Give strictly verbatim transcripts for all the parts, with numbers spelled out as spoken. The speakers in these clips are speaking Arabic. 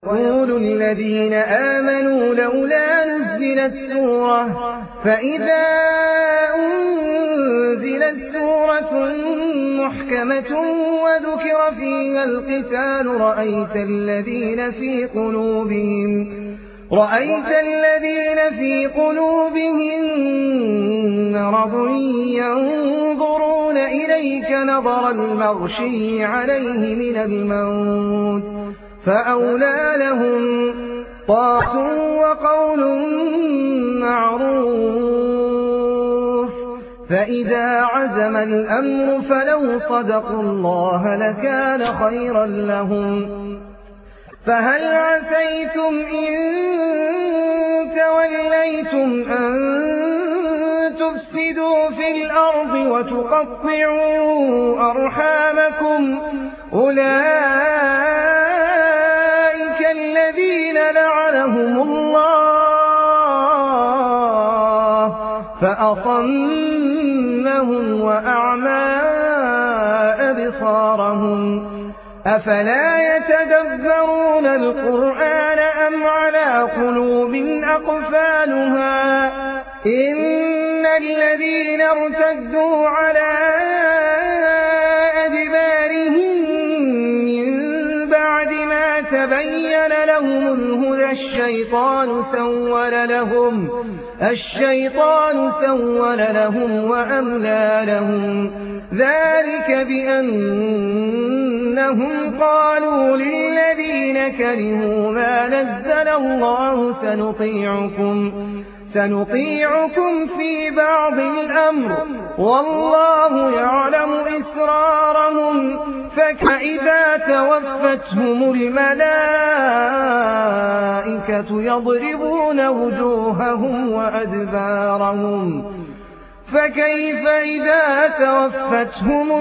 يقول الذين آمنوا لولا نزلت سورة فإذا أنزلت سورة محكمة وذكر فيها القتال رأيت الذين في قلوبهم رأيت الذين في قلوبهم مرض ينظرون إليك نظر المغشي عليه من الموت فأولى لهم طاعة وقول معروف فإذا عزم الأمر فلو صدقوا الله لكان خيرا لهم فهل عسيتم إن توليتم أن تفسدوا في الأرض وتقطعوا أرحامكم أولئك الذين لعنهم الله فأصمهم وأعمى أبصارهم أفلا يتدبرون القرآن أم على قلوب أقفالها إن الذين ارتدوا على أدبارهم من بعد ما تبين لهم الهدى الشيطان سول لهم الشيطان سول لهم وأملى لهم ذلك بأنهم قالوا للذين كرهوا ما نزل الله سنطيعكم سنطيعكم في بعض الأمر والله يعلم إسرارهم فإذا توفتهم الملائكة يضربون وجوههم وأدبارهم فكيف إذا توفتهم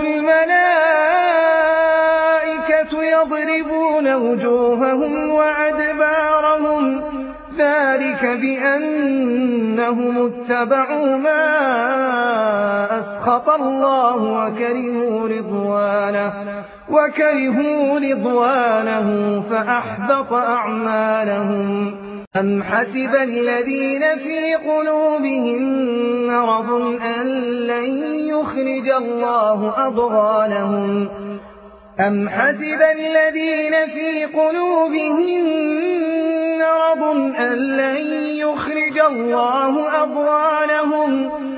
الملائكة يضربون وجوههم وأدبارهم ذلك بأنهم اتبعوا ما أسخط الله وكرهوا رضوانه وكرهوا رضوانه فأحبط أعمالهم أم حسب الذين في قلوبهم مرض أن لن يخرج الله أضغانهم أم حسب الذين في قلوبهم مرض أن لن يخرج الله أضغانهم